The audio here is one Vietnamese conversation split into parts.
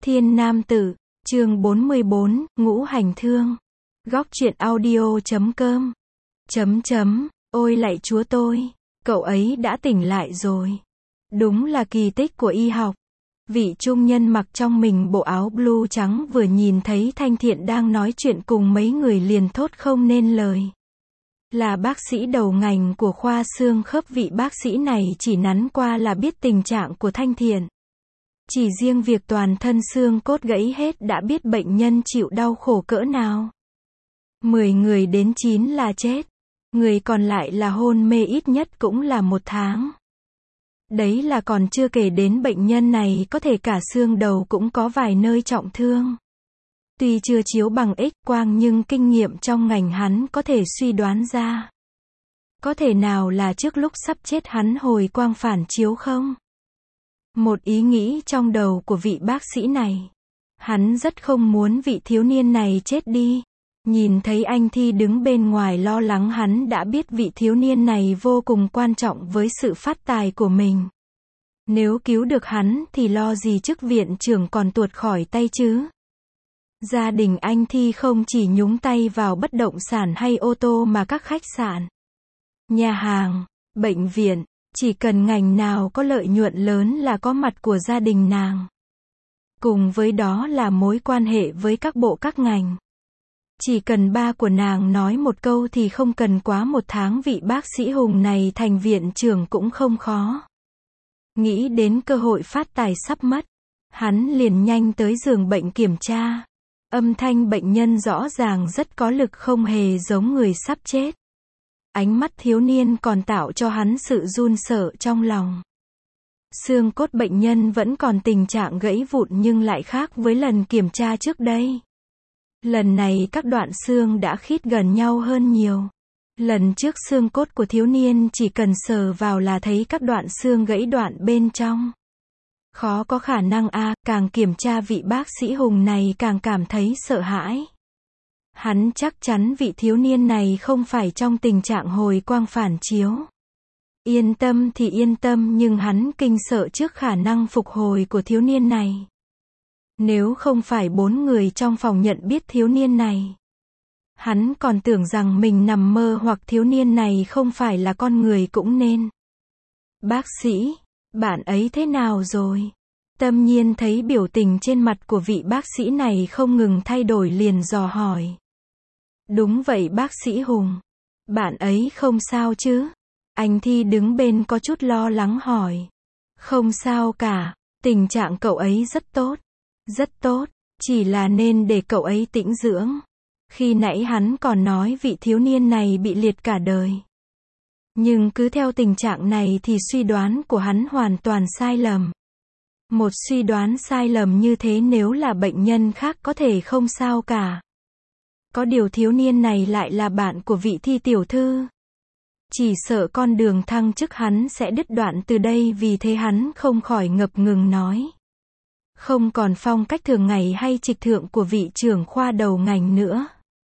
Thiên Nam Tử, chương 44, Ngũ Hành Thương. Góc truyện audio.com. Ôi lạy chúa tôi, cậu ấy đã tỉnh lại rồi. Đúng là kỳ tích của y học. Vị trung nhân mặc trong mình bộ áo blue trắng vừa nhìn thấy Thanh Thiện đang nói chuyện cùng mấy người liền thốt không nên lời. Là bác sĩ đầu ngành của khoa xương khớp, vị bác sĩ này chỉ nắn qua là biết tình trạng của Thanh Thiện. Chỉ riêng việc toàn thân xương cốt gãy hết đã biết bệnh nhân chịu đau khổ cỡ nào. 10 người đến 9 là chết. Người còn lại là hôn mê ít nhất cũng là 1 tháng. Đấy là còn chưa kể đến bệnh nhân này có thể cả xương đầu cũng có vài nơi trọng thương. Tuy chưa chiếu bằng X-quang nhưng kinh nghiệm trong ngành hắn có thể suy đoán ra. Có thể nào là trước lúc sắp chết hắn hồi quang phản chiếu không? Một ý nghĩ trong đầu của vị bác sĩ này. Hắn rất không muốn vị thiếu niên này chết đi. Nhìn thấy anh Thi đứng bên ngoài lo lắng, hắn đã biết vị thiếu niên này vô cùng quan trọng với sự phát tài của mình. Nếu cứu được hắn thì lo gì chức viện trưởng còn tuột khỏi tay chứ. Gia đình anh Thi không chỉ nhúng tay vào bất động sản hay ô tô mà các khách sạn, nhà hàng, bệnh viện, chỉ cần ngành nào có lợi nhuận lớn là có mặt của gia đình nàng. Cùng với đó là mối quan hệ với các bộ các ngành. Chỉ cần ba của nàng nói một câu thì không cần quá 1 tháng vị bác sĩ Hùng này thành viện trưởng cũng không khó. Nghĩ đến cơ hội phát tài sắp mất, hắn liền nhanh tới giường bệnh kiểm tra. Âm thanh bệnh nhân rõ ràng rất có lực, không hề giống người sắp chết. Ánh mắt thiếu niên còn tạo cho hắn sự run sợ trong lòng. Xương cốt bệnh nhân vẫn còn tình trạng gãy vụn nhưng lại khác với lần kiểm tra trước đây. Lần này các đoạn xương đã khít gần nhau hơn nhiều. Lần trước xương cốt của thiếu niên chỉ cần sờ vào là thấy các đoạn xương gãy đoạn bên trong. Khó có khả năng càng kiểm tra vị bác sĩ Hùng này càng cảm thấy sợ hãi. Hắn chắc chắn vị thiếu niên này không phải trong tình trạng hồi quang phản chiếu. Yên tâm thì yên tâm nhưng hắn kinh sợ trước khả năng phục hồi của thiếu niên này. Nếu không phải 4 người trong phòng nhận biết thiếu niên này, hắn còn tưởng rằng mình nằm mơ hoặc thiếu niên này không phải là con người cũng nên. Bác sĩ, bạn ấy thế nào rồi? Tâm Nhiên thấy biểu tình trên mặt của vị bác sĩ này không ngừng thay đổi liền dò hỏi. Đúng vậy bác sĩ Hùng. Bạn ấy không sao chứ? Anh Thi đứng bên có chút lo lắng hỏi. Không sao cả, tình trạng cậu ấy rất tốt. Rất tốt, chỉ là nên để cậu ấy tĩnh dưỡng. Khi nãy hắn còn nói vị thiếu niên này bị liệt cả đời. Nhưng cứ theo tình trạng này thì suy đoán của hắn hoàn toàn sai lầm. Một suy đoán sai lầm như thế nếu là bệnh nhân khác có thể không sao cả. Có điều thiếu niên này lại là bạn của vị Thi tiểu thư. Chỉ sợ con đường thăng chức hắn sẽ đứt đoạn từ đây, vì thế hắn không khỏi ngập ngừng nói. Không còn phong cách thường ngày hay trịch thượng của vị trưởng khoa đầu ngành nữa.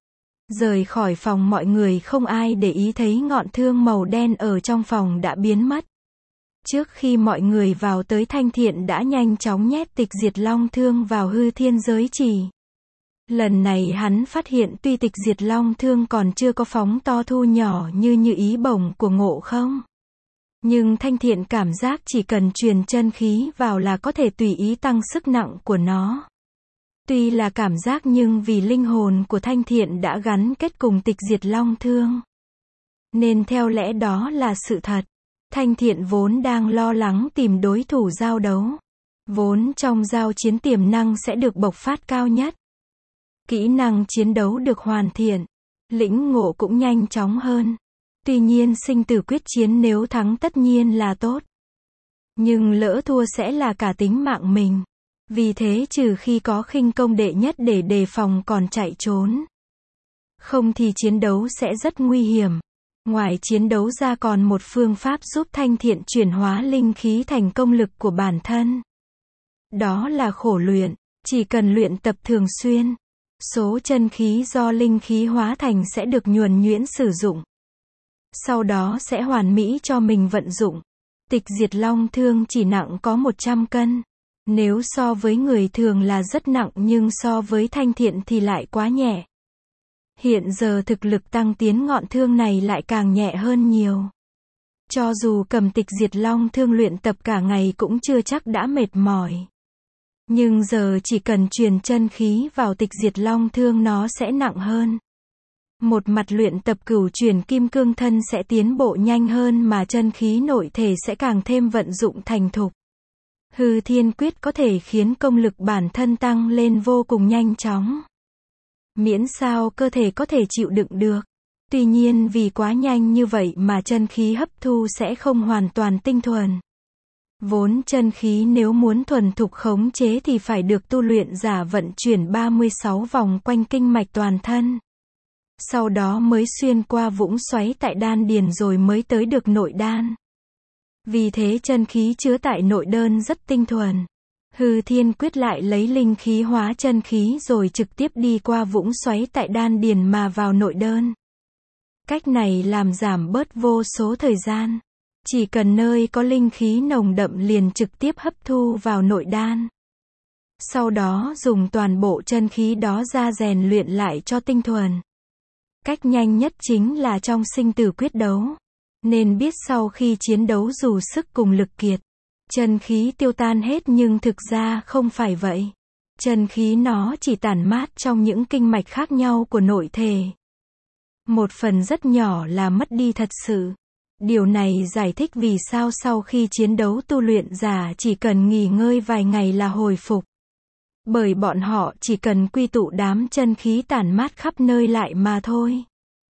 Rời khỏi phòng mọi người không ai để ý thấy ngọn thương màu đen ở trong phòng đã biến mất. Trước khi mọi người vào tới, Thanh Thiện đã nhanh chóng nhét tịch diệt long thương vào hư thiên giới chỉ. Lần này hắn phát hiện tuy tịch diệt long thương còn chưa có phóng to thu nhỏ như ý bổng của Ngộ Không. Nhưng Thanh Thiện cảm giác chỉ cần truyền chân khí vào là có thể tùy ý tăng sức nặng của nó. Tuy là cảm giác nhưng vì linh hồn của Thanh Thiện đã gắn kết cùng tịch diệt long thương, nên theo lẽ đó là sự thật. Thanh Thiện vốn đang lo lắng tìm đối thủ giao đấu. Vốn trong giao chiến tiềm năng sẽ được bộc phát cao nhất. Kỹ năng chiến đấu được hoàn thiện. Lĩnh ngộ cũng nhanh chóng hơn. Tuy nhiên sinh tử quyết chiến nếu thắng tất nhiên là tốt. Nhưng lỡ thua sẽ là cả tính mạng mình. Vì thế trừ khi có khinh công đệ nhất để đề phòng còn chạy trốn. Không thì chiến đấu sẽ rất nguy hiểm. Ngoài chiến đấu ra còn một phương pháp giúp Thanh Thiện chuyển hóa linh khí thành công lực của bản thân. Đó là khổ luyện. Chỉ cần luyện tập thường xuyên, số chân khí do linh khí hóa thành sẽ được nhuần nhuyễn sử dụng. Sau đó sẽ hoàn mỹ cho mình vận dụng. Tịch diệt long thương chỉ nặng có 100 cân. Nếu so với người thường là rất nặng nhưng so với Thanh Thiện thì lại quá nhẹ. Hiện giờ thực lực tăng tiến ngọn thương này lại càng nhẹ hơn nhiều. Cho dù cầm Tịch Diệt Long thương luyện tập cả ngày cũng chưa chắc đã mệt mỏi. Nhưng giờ chỉ cần truyền chân khí vào Tịch Diệt Long thương nó sẽ nặng hơn. Một mặt luyện tập cửu chuyển kim cương thân sẽ tiến bộ nhanh hơn mà chân khí nội thể sẽ càng thêm vận dụng thành thục. Hư Thiên Quyết có thể khiến công lực bản thân tăng lên vô cùng nhanh chóng. Miễn sao cơ thể có thể chịu đựng được. Tuy nhiên vì quá nhanh như vậy mà chân khí hấp thu sẽ không hoàn toàn tinh thuần. Vốn chân khí nếu muốn thuần thục khống chế thì phải được tu luyện giả vận chuyển 36 vòng quanh kinh mạch toàn thân. Sau đó mới xuyên qua vũng xoáy tại đan điền rồi mới tới được nội đan. Vì thế chân khí chứa tại nội đơn rất tinh thuần. Hư Thiên Quyết lại lấy linh khí hóa chân khí rồi trực tiếp đi qua vũng xoáy tại đan điền mà vào nội đơn. Cách này làm giảm bớt vô số thời gian. Chỉ cần nơi có linh khí nồng đậm liền trực tiếp hấp thu vào nội đan. Sau đó dùng toàn bộ chân khí đó ra rèn luyện lại cho tinh thuần. Cách nhanh nhất chính là trong sinh tử quyết đấu. Nên biết sau khi chiến đấu dù sức cùng lực kiệt, chân khí tiêu tan hết nhưng thực ra không phải vậy. Chân khí nó chỉ tản mát trong những kinh mạch khác nhau của nội thể. Một phần rất nhỏ là mất đi thật sự. Điều này giải thích vì sao sau khi chiến đấu tu luyện giả chỉ cần nghỉ ngơi vài ngày là hồi phục. Bởi bọn họ chỉ cần quy tụ đám chân khí tản mát khắp nơi lại mà thôi.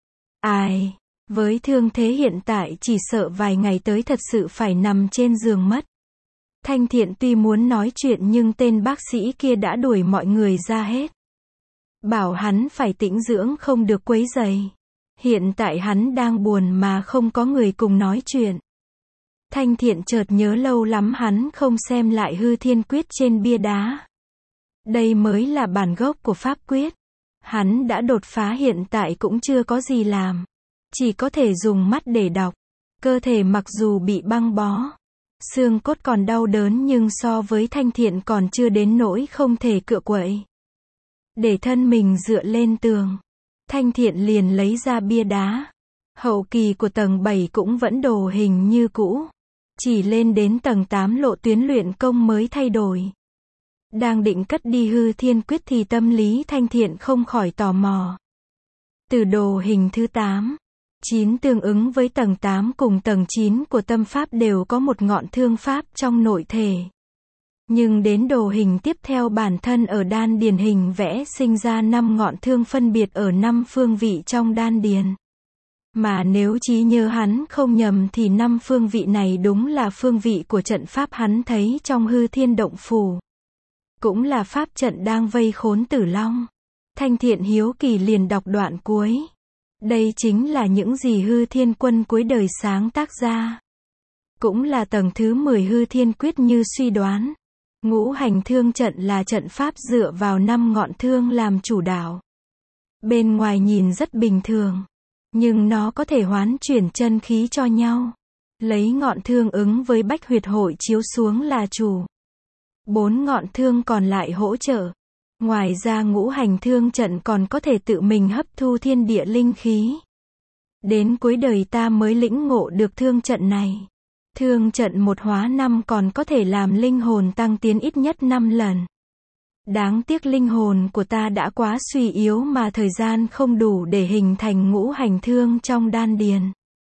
Ai, với thương thế hiện tại chỉ sợ vài ngày tới thật sự phải nằm trên giường mất. Thanh Thiện tuy muốn nói chuyện nhưng tên bác sĩ kia đã đuổi mọi người ra hết. Bảo hắn phải tĩnh dưỡng không được quấy rầy. Hiện tại hắn đang buồn mà không có người cùng nói chuyện. Thanh Thiện chợt nhớ lâu lắm hắn không xem lại Hư Thiên Quyết trên bia đá. Đây mới là bản gốc của pháp quyết. Hắn đã đột phá hiện tại cũng chưa có gì làm. Chỉ có thể dùng mắt để đọc. Cơ thể mặc dù bị băng bó. Xương cốt còn đau đớn nhưng so với Thanh Thiện còn chưa đến nỗi không thể cựa quậy. Để thân mình dựa lên tường. Thanh Thiện liền lấy ra bia đá. Hậu kỳ của tầng 7 cũng vẫn đồ hình như cũ. Chỉ lên đến tầng 8 lộ tuyến luyện công mới thay đổi. Đang định cất đi Hư Thiên Quyết thì tâm lý Thanh Thiện không khỏi tò mò. Từ đồ hình thứ 8, 9 tương ứng với tầng 8 cùng tầng 9 của tâm pháp đều có một ngọn thương pháp trong nội thể. Nhưng đến đồ hình tiếp theo bản thân ở đan điền hình vẽ sinh ra 5 ngọn thương phân biệt ở 5 phương vị trong đan điền. Mà nếu trí nhớ hắn không nhầm thì 5 phương vị này đúng là phương vị của trận pháp hắn thấy trong Hư Thiên Động Phủ. Cũng là pháp trận đang vây khốn Tử Long. Thanh Thiện hiếu kỳ liền đọc đoạn cuối. Đây chính là những gì Hư Thiên Quân cuối đời sáng tác ra. Cũng là tầng thứ 10 Hư Thiên Quyết như suy đoán. Ngũ hành thương trận là trận pháp dựa vào 5 ngọn thương làm chủ đạo. Bên ngoài nhìn rất bình thường. Nhưng nó có thể hoán chuyển chân khí cho nhau. Lấy ngọn thương ứng với bách huyệt hội chiếu xuống là chủ. 4 ngọn thương còn lại hỗ trợ. Ngoài ra ngũ hành thương trận còn có thể tự mình hấp thu thiên địa linh khí. Đến cuối đời ta mới lĩnh ngộ được thương trận này. Thương trận 1 hóa 5 còn có thể làm linh hồn tăng tiến ít nhất 5 lần. Đáng tiếc linh hồn của ta đã quá suy yếu mà thời gian không đủ để hình thành ngũ hành thương trong đan điền.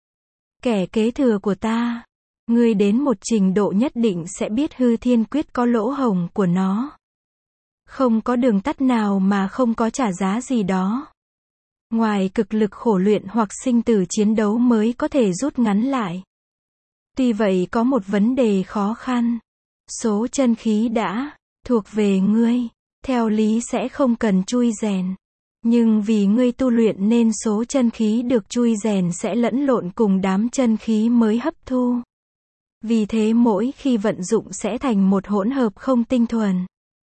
Kẻ kế thừa của ta, ngươi đến một trình độ nhất định sẽ biết Hư Thiên Quyết có lỗ hổng của nó. Không có đường tắt nào mà không có trả giá gì đó. Ngoài cực lực khổ luyện hoặc sinh tử chiến đấu mới có thể rút ngắn lại. Tuy vậy có một vấn đề khó khăn. Số chân khí đã thuộc về ngươi, theo lý sẽ không cần chui rèn. Nhưng vì ngươi tu luyện nên số chân khí được chui rèn sẽ lẫn lộn cùng đám chân khí mới hấp thu. Vì thế mỗi khi vận dụng sẽ thành một hỗn hợp không tinh thuần.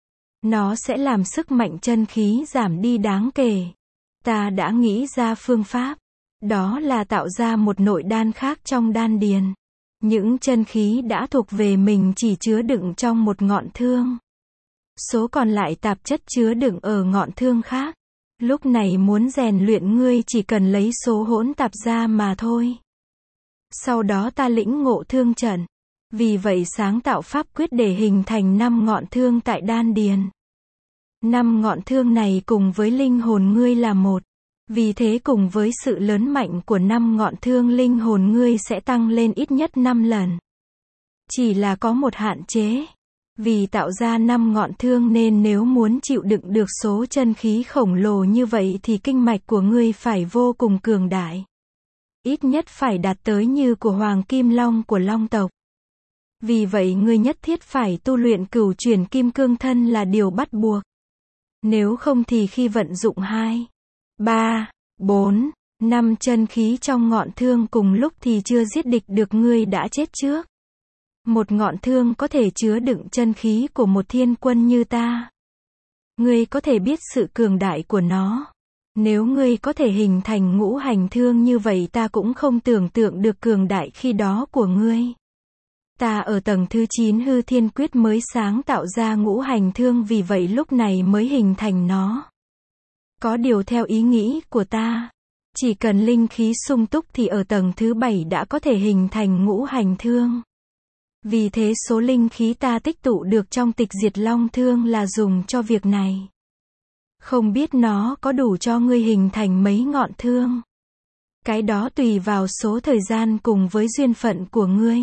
Nó sẽ làm sức mạnh chân khí giảm đi đáng kể. Ta đã nghĩ ra phương pháp. Đó là tạo ra một nội đan khác trong đan điền. Những chân khí đã thuộc về mình chỉ chứa đựng trong một ngọn thương. Số còn lại tạp chất chứa đựng ở ngọn thương khác. Lúc này muốn rèn luyện ngươi chỉ cần lấy số hỗn tạp ra mà thôi. Sau đó ta lĩnh ngộ thương trận. Vì vậy sáng tạo pháp quyết để hình thành 5 ngọn thương tại đan điền. 5 ngọn thương này cùng với linh hồn ngươi là một. Vì thế cùng với sự lớn mạnh của 5 ngọn thương linh hồn ngươi sẽ tăng lên ít nhất 5 lần. Chỉ là có một hạn chế. Vì tạo ra 5 ngọn thương nên nếu muốn chịu đựng được số chân khí khổng lồ như vậy thì kinh mạch của ngươi phải vô cùng cường đại. Ít nhất phải đạt tới như của Hoàng Kim Long của Long tộc. Vì vậy ngươi nhất thiết phải tu luyện cửu chuyển kim cương thân là điều bắt buộc. Nếu không thì khi vận dụng 2, 3, 4, 5 chân khí trong ngọn thương cùng lúc thì chưa giết địch được ngươi đã chết trước. Một ngọn thương có thể chứa đựng chân khí của một thiên quân như ta. Ngươi có thể biết sự cường đại của nó. Nếu ngươi có thể hình thành ngũ hành thương như vậy ta cũng không tưởng tượng được cường đại khi đó của ngươi. Ta ở tầng thứ 9 hư thiên quyết mới sáng tạo ra ngũ hành thương vì vậy lúc này mới hình thành nó. Có điều theo ý nghĩ của ta, chỉ cần linh khí sung túc thì ở tầng thứ 7 đã có thể hình thành ngũ hành thương. Vì thế số linh khí ta tích tụ được trong tịch diệt long thương là dùng cho việc này. Không biết nó có đủ cho ngươi hình thành mấy ngọn thương. Cái đó tùy vào số thời gian cùng với duyên phận của ngươi.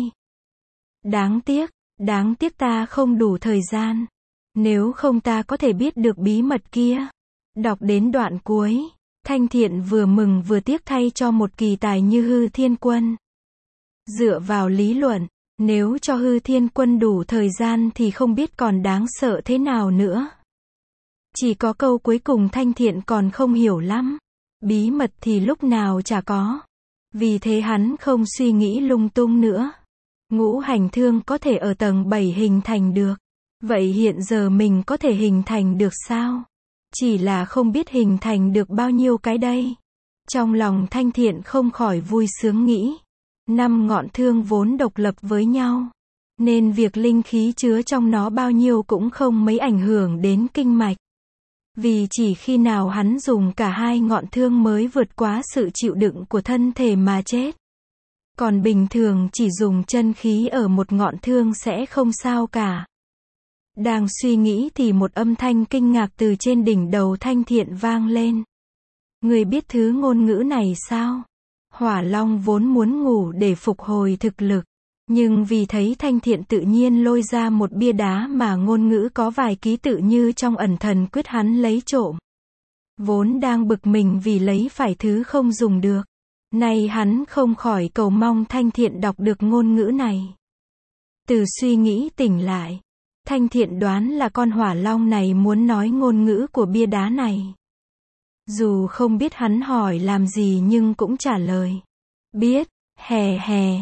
Đáng tiếc ta không đủ thời gian. Nếu không ta có thể biết được bí mật kia. Đọc đến đoạn cuối, Thanh Thiện vừa mừng vừa tiếc thay cho một kỳ tài như Hư Thiên Quân. Dựa vào lý luận, nếu cho Hư Thiên Quân đủ thời gian thì không biết còn đáng sợ thế nào nữa. Chỉ có câu cuối cùng Thanh Thiện còn không hiểu lắm. Bí mật thì lúc nào chả có. Vì thế hắn không suy nghĩ lung tung nữa. Ngũ hành thương có thể ở tầng 7 hình thành được. Vậy hiện giờ mình có thể hình thành được sao? Chỉ là không biết hình thành được bao nhiêu cái đây. Trong lòng Thanh Thiện không khỏi vui sướng nghĩ. 5 ngọn thương vốn độc lập với nhau. Nên việc linh khí chứa trong nó bao nhiêu cũng không mấy ảnh hưởng đến kinh mạch. Vì chỉ khi nào hắn dùng cả 2 ngọn thương mới vượt quá sự chịu đựng của thân thể mà chết. Còn bình thường chỉ dùng chân khí ở một ngọn thương sẽ không sao cả. Đang suy nghĩ thì một âm thanh kinh ngạc từ trên đỉnh đầu Thanh Thiện vang lên. Người biết thứ ngôn ngữ này sao? Hỏa Long vốn muốn ngủ để phục hồi thực lực. Nhưng vì thấy Thanh Thiện tự nhiên lôi ra một bia đá mà ngôn ngữ có vài ký tự như trong ẩn thần quyết hắn lấy trộm. Vốn đang bực mình vì lấy phải thứ không dùng được. Nay hắn không khỏi cầu mong Thanh Thiện đọc được ngôn ngữ này. Từ suy nghĩ tỉnh lại, Thanh Thiện đoán là con hỏa long này muốn nói ngôn ngữ của bia đá này. Dù không biết hắn hỏi làm gì nhưng cũng trả lời. Biết, hè,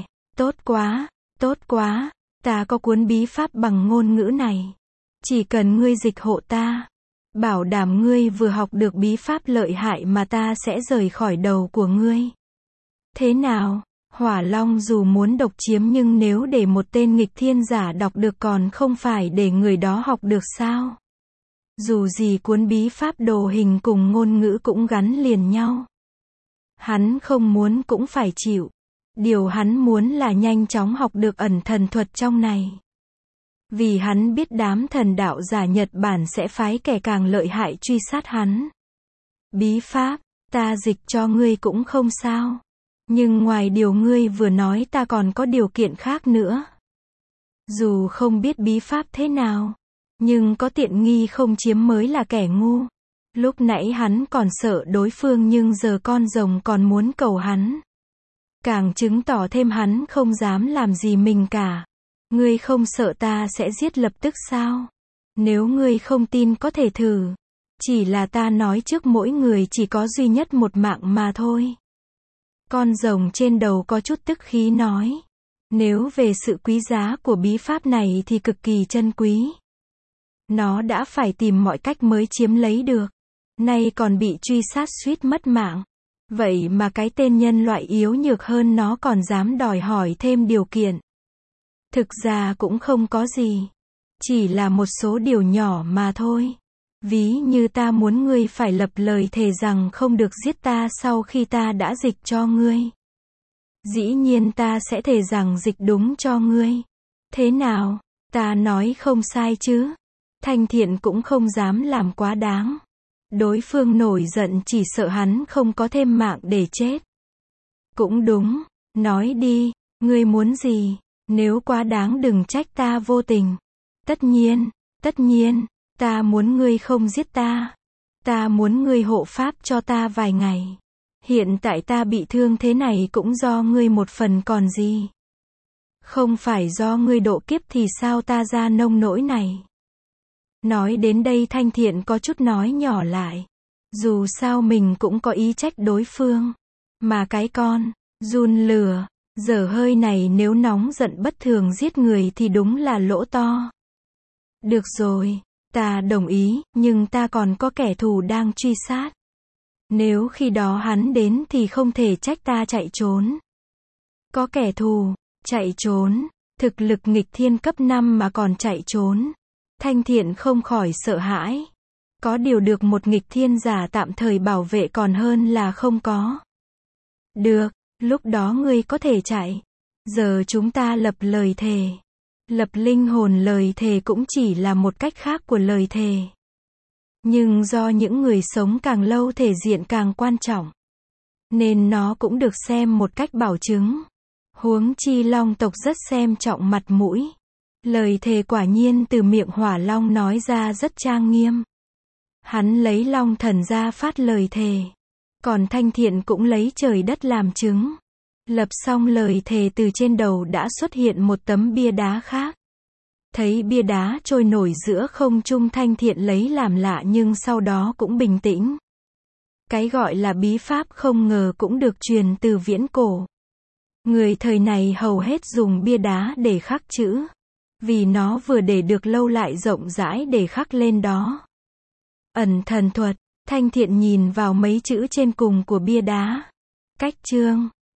tốt quá, ta có cuốn bí pháp bằng ngôn ngữ này. Chỉ cần ngươi dịch hộ ta, bảo đảm ngươi vừa học được bí pháp lợi hại mà ta sẽ rời khỏi đầu của ngươi. Thế nào, Hỏa Long dù muốn độc chiếm nhưng nếu để một tên nghịch thiên giả đọc được còn không phải để người đó học được sao? Dù gì cuốn bí pháp đồ hình cùng ngôn ngữ cũng gắn liền nhau. Hắn không muốn cũng phải chịu. Điều hắn muốn là nhanh chóng học được ẩn thần thuật trong này. Vì hắn biết đám thần đạo giả Nhật Bản sẽ phái kẻ càng lợi hại truy sát hắn. Bí pháp, ta dịch cho ngươi cũng không sao. Nhưng ngoài điều ngươi vừa nói ta còn có điều kiện khác nữa. Dù không biết bí pháp thế nào, nhưng có tiện nghi không chiếm mới là kẻ ngu. Lúc nãy hắn còn sợ đối phương nhưng giờ con rồng còn muốn cầu hắn. Càng chứng tỏ thêm hắn không dám làm gì mình cả. Ngươi không sợ ta sẽ giết lập tức sao? Nếu ngươi không tin có thể thử. Chỉ là ta nói trước mỗi người chỉ có duy nhất một mạng mà thôi. Con rồng trên đầu có chút tức khí nói. Nếu về sự quý giá của bí pháp này thì cực kỳ chân quý. Nó đã phải tìm mọi cách mới chiếm lấy được. Nay còn bị truy sát suýt mất mạng. Vậy mà cái tên nhân loại yếu nhược hơn nó còn dám đòi hỏi thêm điều kiện. Thực ra cũng không có gì. Chỉ là một số điều nhỏ mà thôi. Ví như ta muốn ngươi phải lập lời thề rằng không được giết ta sau khi ta đã dịch cho ngươi. Dĩ nhiên ta sẽ thề rằng dịch đúng cho ngươi. Thế nào? Ta nói không sai chứ? Thanh Thiện cũng không dám làm quá đáng. Đối phương nổi giận chỉ sợ hắn không có thêm mạng để chết. Cũng đúng, nói đi, ngươi muốn gì? Nếu quá đáng đừng trách ta vô tình. Tất nhiên, ta muốn ngươi không giết ta. Ta muốn ngươi hộ pháp cho ta vài ngày. Hiện tại ta bị thương thế này cũng do ngươi một phần còn gì. Không phải do ngươi độ kiếp thì sao ta ra nông nỗi này. Nói đến đây Thanh Thiện có chút nói nhỏ lại. Dù sao mình cũng có ý trách đối phương. Mà cái con, giun lửa, dở hơi này nếu nóng giận bất thường giết người thì đúng là lỗ to. Được rồi, ta đồng ý, nhưng ta còn có kẻ thù đang truy sát. Nếu khi đó hắn đến thì không thể trách ta chạy trốn. Có kẻ thù, chạy trốn, thực lực nghịch thiên cấp 5 mà còn chạy trốn. Thanh Thiện không khỏi sợ hãi. Có điều được một nghịch thiên giả tạm thời bảo vệ còn hơn là không có. Được, lúc đó ngươi có thể chạy. Giờ chúng ta lập lời thề. Lập linh hồn lời thề cũng chỉ là một cách khác của lời thề. Nhưng do những người sống càng lâu thể diện càng quan trọng. Nên nó cũng được xem một cách bảo chứng. Huống chi Long tộc rất xem trọng mặt mũi. Lời thề quả nhiên từ miệng Hỏa Long nói ra rất trang nghiêm. Hắn lấy Long thần ra phát lời thề. Còn Thanh Thiện cũng lấy trời đất làm chứng. Lập xong lời thề từ trên đầu đã xuất hiện một tấm bia đá khác. Thấy bia đá trôi nổi giữa không trung Thanh Thiện lấy làm lạ nhưng sau đó cũng bình tĩnh. Cái gọi là bí pháp không ngờ cũng được truyền từ viễn cổ. Người thời này hầu hết dùng bia đá để khắc chữ. Vì nó vừa để được lâu lại rộng rãi để khắc lên đó. Ẩn thần thuật, Thanh Thiện nhìn vào mấy chữ trên cùng của bia đá. Cách chương.